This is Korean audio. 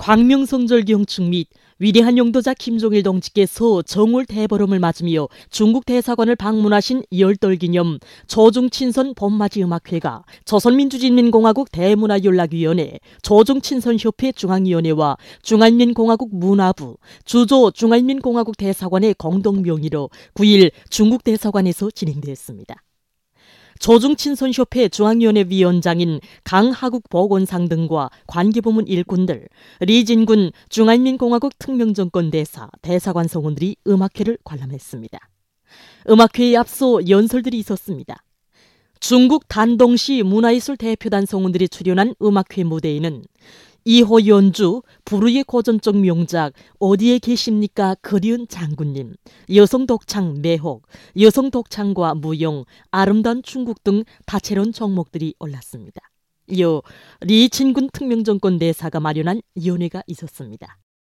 광명성절 경축 및 위대한 영도자 김종일 동지께서 정월 대보름을 맞으며 중국 대사관을 방문하신 열떨기념 조중친선 봄맞이 음악회가 조선민주주의인민공화국 대문화연락위원회, 조중친선협회 중앙위원회와 중화인민공화국 문화부, 주조 중화인민공화국 대사관의 공동 명의로 9일 중국 대사관에서 진행되었습니다. 조중친선협회 중앙위원회 위원장인 강하국 보건상 등과 관계부문 일꾼들, 리진군 중화인민공화국 특명정권 대사, 대사관 성원들이 음악회를 관람했습니다. 음악회에 앞서 연설들이 있었습니다. 중국 단동시 문화예술 대표단 성원들이 출연한 음악회 무대에는 이호 연주, 불후의 고전적 명작 어디에 계십니까 그리운 장군님, 여성 독창 매혹, 여성 독창과 무용, 아름다운 중국 등 다채로운 종목들이 올랐습니다. 이어 리친군 특명정권 대사가 마련한 연회가 있었습니다.